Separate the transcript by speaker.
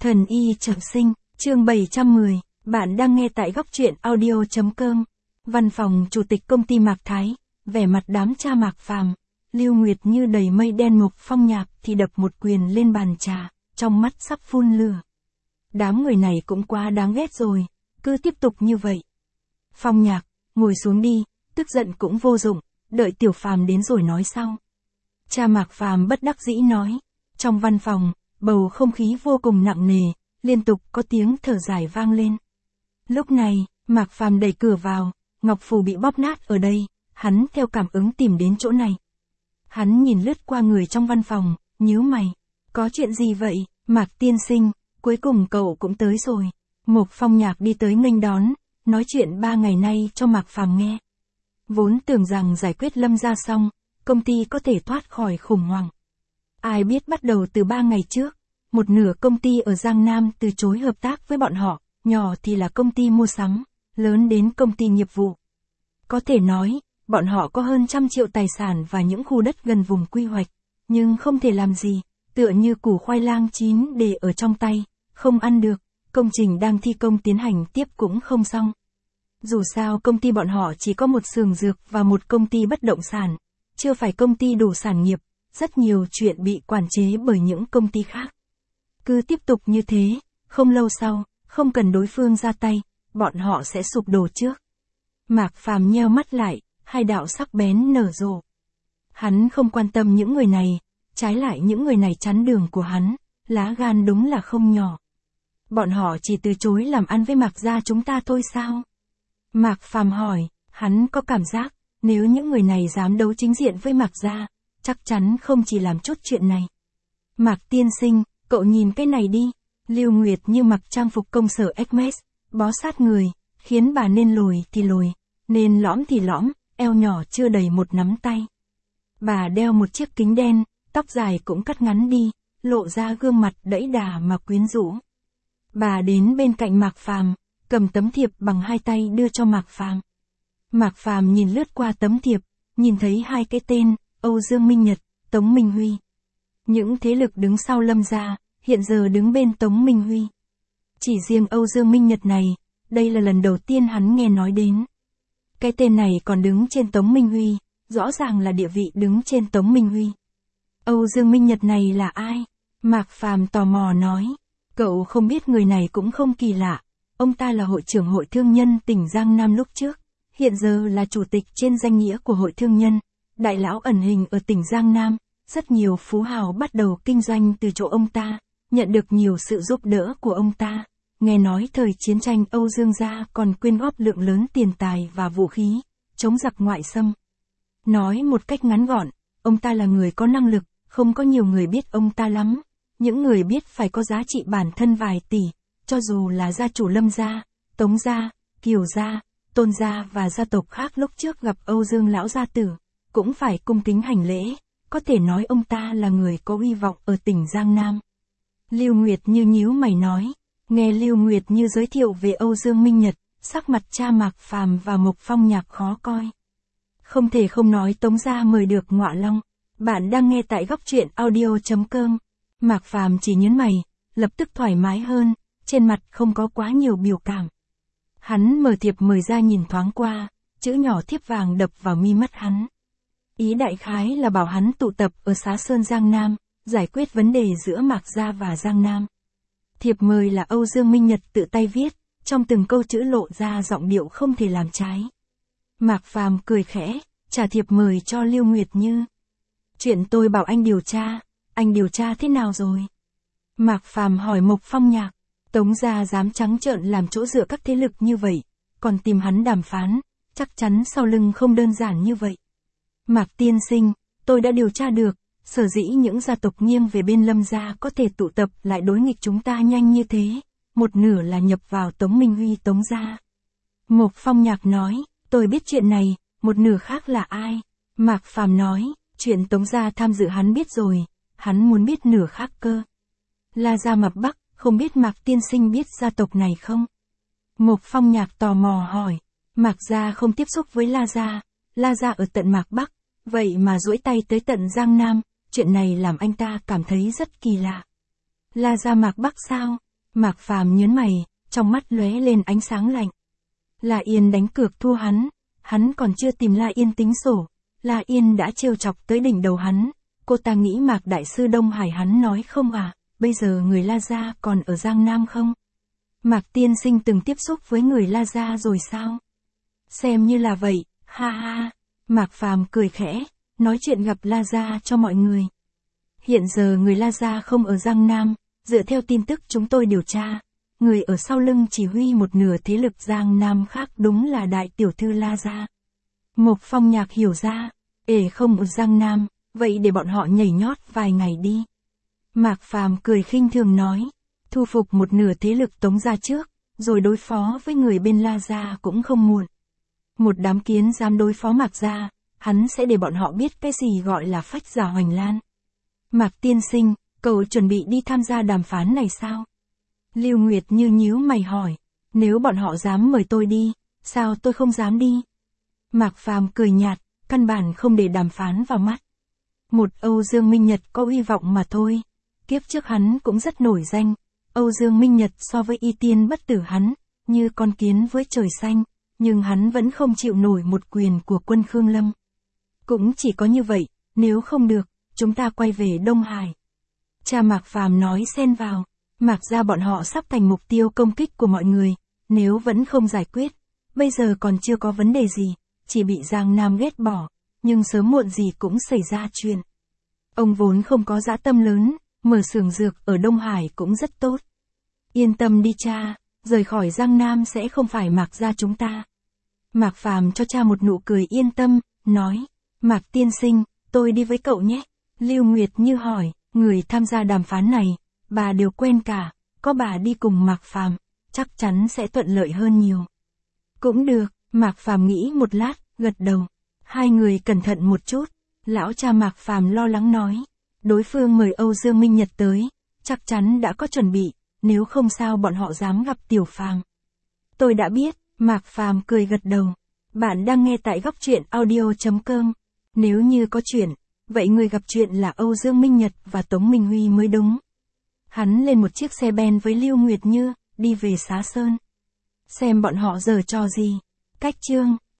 Speaker 1: Thần y trọng sinh, chương 710, bạn đang nghe tại góc truyện audio.com. Văn phòng chủ tịch công ty Mạc Thái, vẻ mặt đám cha Mạc Phàm, Lưu Nguyệt Như đầy mây đen. Mục Phong Nhạc thì đập một quyền lên bàn trà, trong mắt sắp phun lửa. Đám người này cũng quá đáng ghét rồi, cứ tiếp tục như vậy. Phong Nhạc, ngồi xuống đi, tức giận cũng vô dụng, đợi Tiểu Phàm đến rồi nói sau. Cha Mạc Phàm bất đắc dĩ nói. Trong văn phòng, bầu không khí vô cùng nặng nề, liên tục có tiếng thở dài vang lên. Lúc này, Mạc Phàm đẩy cửa vào, ngọc phù bị bóp nát ở đây, hắn theo cảm ứng tìm đến chỗ này. Hắn nhìn lướt qua người trong văn phòng, nhíu mày. Có chuyện gì vậy, Mạc tiên sinh, cuối cùng cậu cũng tới rồi. Mục Phong Nhạc đi tới nghênh đón, nói chuyện 3 ngày nay cho Mạc Phàm nghe. Vốn tưởng rằng giải quyết Lâm gia xong, công ty có thể thoát khỏi khủng hoảng. Ai biết bắt đầu từ 3 ngày trước, một nửa công ty ở Giang Nam từ chối hợp tác với bọn họ, nhỏ thì là công ty mua sắm, lớn đến công ty nghiệp vụ. Có thể nói, bọn họ có hơn 100 triệu tài sản và những khu đất gần vùng quy hoạch, nhưng không thể làm gì, tựa như củ khoai lang chín để ở trong tay, không ăn được, công trình đang thi công tiến hành tiếp cũng không xong. Dù sao công ty bọn họ chỉ có một xưởng dược và một công ty bất động sản, chưa phải công ty đủ sản nghiệp, rất nhiều chuyện bị quản chế bởi những công ty khác. Cứ tiếp tục như thế, không lâu sau, không cần đối phương ra tay, bọn họ sẽ sụp đổ trước. Mạc Phàm nheo mắt lại, hai đạo sắc bén nở rộ. Hắn không quan tâm những người này, trái lại những người này chắn đường của hắn, lá gan đúng là không nhỏ. Bọn họ chỉ từ chối làm ăn với Mạc gia chúng ta thôi sao? Mạc Phàm hỏi, hắn có cảm giác, nếu những người này dám đấu chính diện với Mạc gia, chắc chắn không chỉ làm chút chuyện này. Mạc tiên sinh, cậu nhìn cái này đi. Lưu Nguyệt Như mặc trang phục công sở Hermes, bó sát người, khiến bà nên lồi thì lồi, nên lõm thì lõm, eo nhỏ chưa đầy một nắm tay. Bà đeo một chiếc kính đen, tóc dài cũng cắt ngắn đi, lộ ra gương mặt đẫy đà mà quyến rũ. Bà đến bên cạnh Mạc Phàm, cầm tấm thiệp bằng hai tay đưa cho Mạc Phàm. Mạc Phàm nhìn lướt qua tấm thiệp, nhìn thấy hai cái tên, Âu Dương Minh Nhật, Tống Minh Huy. Những thế lực đứng sau Lâm gia, hiện giờ đứng bên Tống Minh Huy. Chỉ riêng Âu Dương Minh Nhật này, đây là lần đầu tiên hắn nghe nói đến. Cái tên này còn đứng trên Tống Minh Huy, rõ ràng là địa vị đứng trên Tống Minh Huy. Âu Dương Minh Nhật này là ai? Mạc Phàm tò mò nói. Cậu không biết người này cũng không kỳ lạ. Ông ta là hội trưởng hội thương nhân tỉnh Giang Nam lúc trước, hiện giờ là chủ tịch trên danh nghĩa của hội thương nhân. Đại lão ẩn hình ở tỉnh Giang Nam, rất nhiều phú hào bắt đầu kinh doanh từ chỗ ông ta, nhận được nhiều sự giúp đỡ của ông ta. Nghe nói thời chiến tranh Âu Dương gia còn quyên góp lượng lớn tiền tài và vũ khí, chống giặc ngoại xâm. Nói một cách ngắn gọn, ông ta là người có năng lực, không có nhiều người biết ông ta lắm. Những người biết phải có giá trị bản thân vài tỷ, cho dù là gia chủ Lâm gia, Tống gia, Kiều gia, Tôn gia và gia tộc khác lúc trước gặp Âu Dương lão gia tử, cũng phải cung kính hành lễ, có thể nói ông ta là người có uy vọng ở tỉnh Giang Nam. Lưu Nguyệt Như nhíu mày nói, nghe Lưu Nguyệt Như giới thiệu về Âu Dương Minh Nhật, sắc mặt cha Mạc Phàm và Mục Phong Nhạc khó coi. Không thể không nói Tống gia mời được ngọa long. Bạn đang nghe tại góc truyện audio.com. Mạc Phàm chỉ nhớn mày, lập tức thoải mái hơn, trên mặt không có quá nhiều biểu cảm. Hắn mở thiệp mời ra nhìn thoáng qua, chữ nhỏ thiếp vàng đập vào mi mắt hắn. Ý đại khái là bảo hắn tụ tập ở Xá Sơn Giang Nam, giải quyết vấn đề giữa Mạc gia và Giang Nam. Thiệp mời là Âu Dương Minh Nhật tự tay viết, trong từng câu chữ lộ ra giọng điệu không thể làm trái. Mạc Phàm cười khẽ, trả thiệp mời cho Lưu Nguyệt Như. Chuyện tôi bảo anh điều tra thế nào rồi? Mạc Phàm hỏi Mục Phong Nhạc. Tống gia dám trắng trợn làm chỗ dựa các thế lực như vậy, còn tìm hắn đàm phán, chắc chắn sau lưng không đơn giản như vậy. Mạc tiên sinh, tôi đã điều tra được, sở dĩ những gia tộc nghiêng về bên Lâm gia có thể tụ tập lại đối nghịch chúng ta nhanh như thế, một nửa là nhập vào Tống Minh Huy Tống gia. Mục Phong Nhạc nói, tôi biết chuyện này, một nửa khác là ai? Mạc Phàm nói, chuyện Tống gia tham dự hắn biết rồi, hắn muốn biết nửa khác cơ. La gia Mạc Bắc, không biết Mạc tiên sinh biết gia tộc này không? Mục Phong Nhạc tò mò hỏi, Mạc gia không tiếp xúc với La gia ở tận Mạc Bắc, vậy mà duỗi tay tới tận Giang Nam, chuyện này làm anh ta cảm thấy rất kỳ lạ. La gia Mạc Bắc sao? Mạc Phàm nhớn mày, trong mắt lóe lên ánh sáng lạnh. La Yên đánh cược thua hắn còn chưa tìm La Yên tính sổ, La Yên đã trêu chọc tới đỉnh đầu hắn, cô ta nghĩ Mạc Đại Sư Đông Hải hắn nói không à, bây giờ người La Gia còn ở Giang Nam không? Mạc Tiên Sinh từng tiếp xúc với người La Gia rồi sao? Xem như là vậy, ha ha, Mạc Phàm cười khẽ, nói chuyện gặp La Gia cho mọi người. Hiện giờ người La Gia không ở Giang Nam, dựa theo tin tức chúng tôi điều tra, người ở sau lưng chỉ huy một nửa thế lực Giang Nam khác đúng là đại tiểu thư La Gia. Mộc Phong Nhạc hiểu ra, không ở Giang Nam, vậy để bọn họ nhảy nhót vài ngày đi. Mạc Phàm cười khinh thường nói, thu phục một nửa thế lực Tống gia trước, rồi đối phó với người bên La Gia cũng không muộn. Một đám kiến dám đối phó Mạc gia, hắn sẽ để bọn họ biết cái gì gọi là phách giả hoành lan. Mạc Tiên Sinh, cậu chuẩn bị đi tham gia đàm phán này sao? Lưu Nguyệt Như nhíu mày hỏi, nếu bọn họ dám mời tôi đi, sao tôi không dám đi? Mạc Phàm cười nhạt, căn bản không để đàm phán vào mắt. Một Âu Dương Minh Nhật có uy vọng mà thôi. Kiếp trước hắn cũng rất nổi danh. Âu Dương Minh Nhật so với Y Tiên Bất Tử hắn, như con kiến với trời xanh, nhưng hắn vẫn không chịu nổi một quyền của quân Khương Lâm. Cũng chỉ có như vậy, nếu không được, chúng ta quay về Đông Hải. Cha Mạc Phàm nói xen vào, Mạc gia bọn họ sắp thành mục tiêu công kích của mọi người, nếu vẫn không giải quyết, bây giờ còn chưa có vấn đề gì, chỉ bị Giang Nam ghét bỏ, nhưng sớm muộn gì cũng xảy ra chuyện. Ông vốn không có dã tâm lớn, mở xưởng dược ở Đông Hải cũng rất tốt. Yên tâm đi cha, rời khỏi Giang Nam sẽ không phải Mạc gia chúng ta. Mạc Phàm cho cha một nụ cười yên tâm, nói, Mạc Tiên Sinh, tôi đi với cậu nhé. Lưu Nguyệt Như hỏi, người tham gia đàm phán này, bà đều quen cả, có bà đi cùng Mạc Phàm, chắc chắn sẽ thuận lợi hơn nhiều. Cũng được, Mạc Phàm nghĩ một lát, gật đầu. Hai người cẩn thận một chút, lão cha Mạc Phàm lo lắng nói, đối phương mời Âu Dương Minh Nhật tới, chắc chắn đã có chuẩn bị, nếu không sao bọn họ dám gặp Tiểu Phàm. Tôi đã biết, Mạc Phàm cười gật đầu. Bạn đang nghe tại góc truyện audio.com. Nếu như có chuyện, vậy người gặp chuyện là Âu Dương Minh Nhật và Tống Minh Huy mới đúng. Hắn lên một chiếc xe ben với Lưu Nguyệt Như, đi về Xá Sơn. Xem bọn họ giở trò gì. Cách chương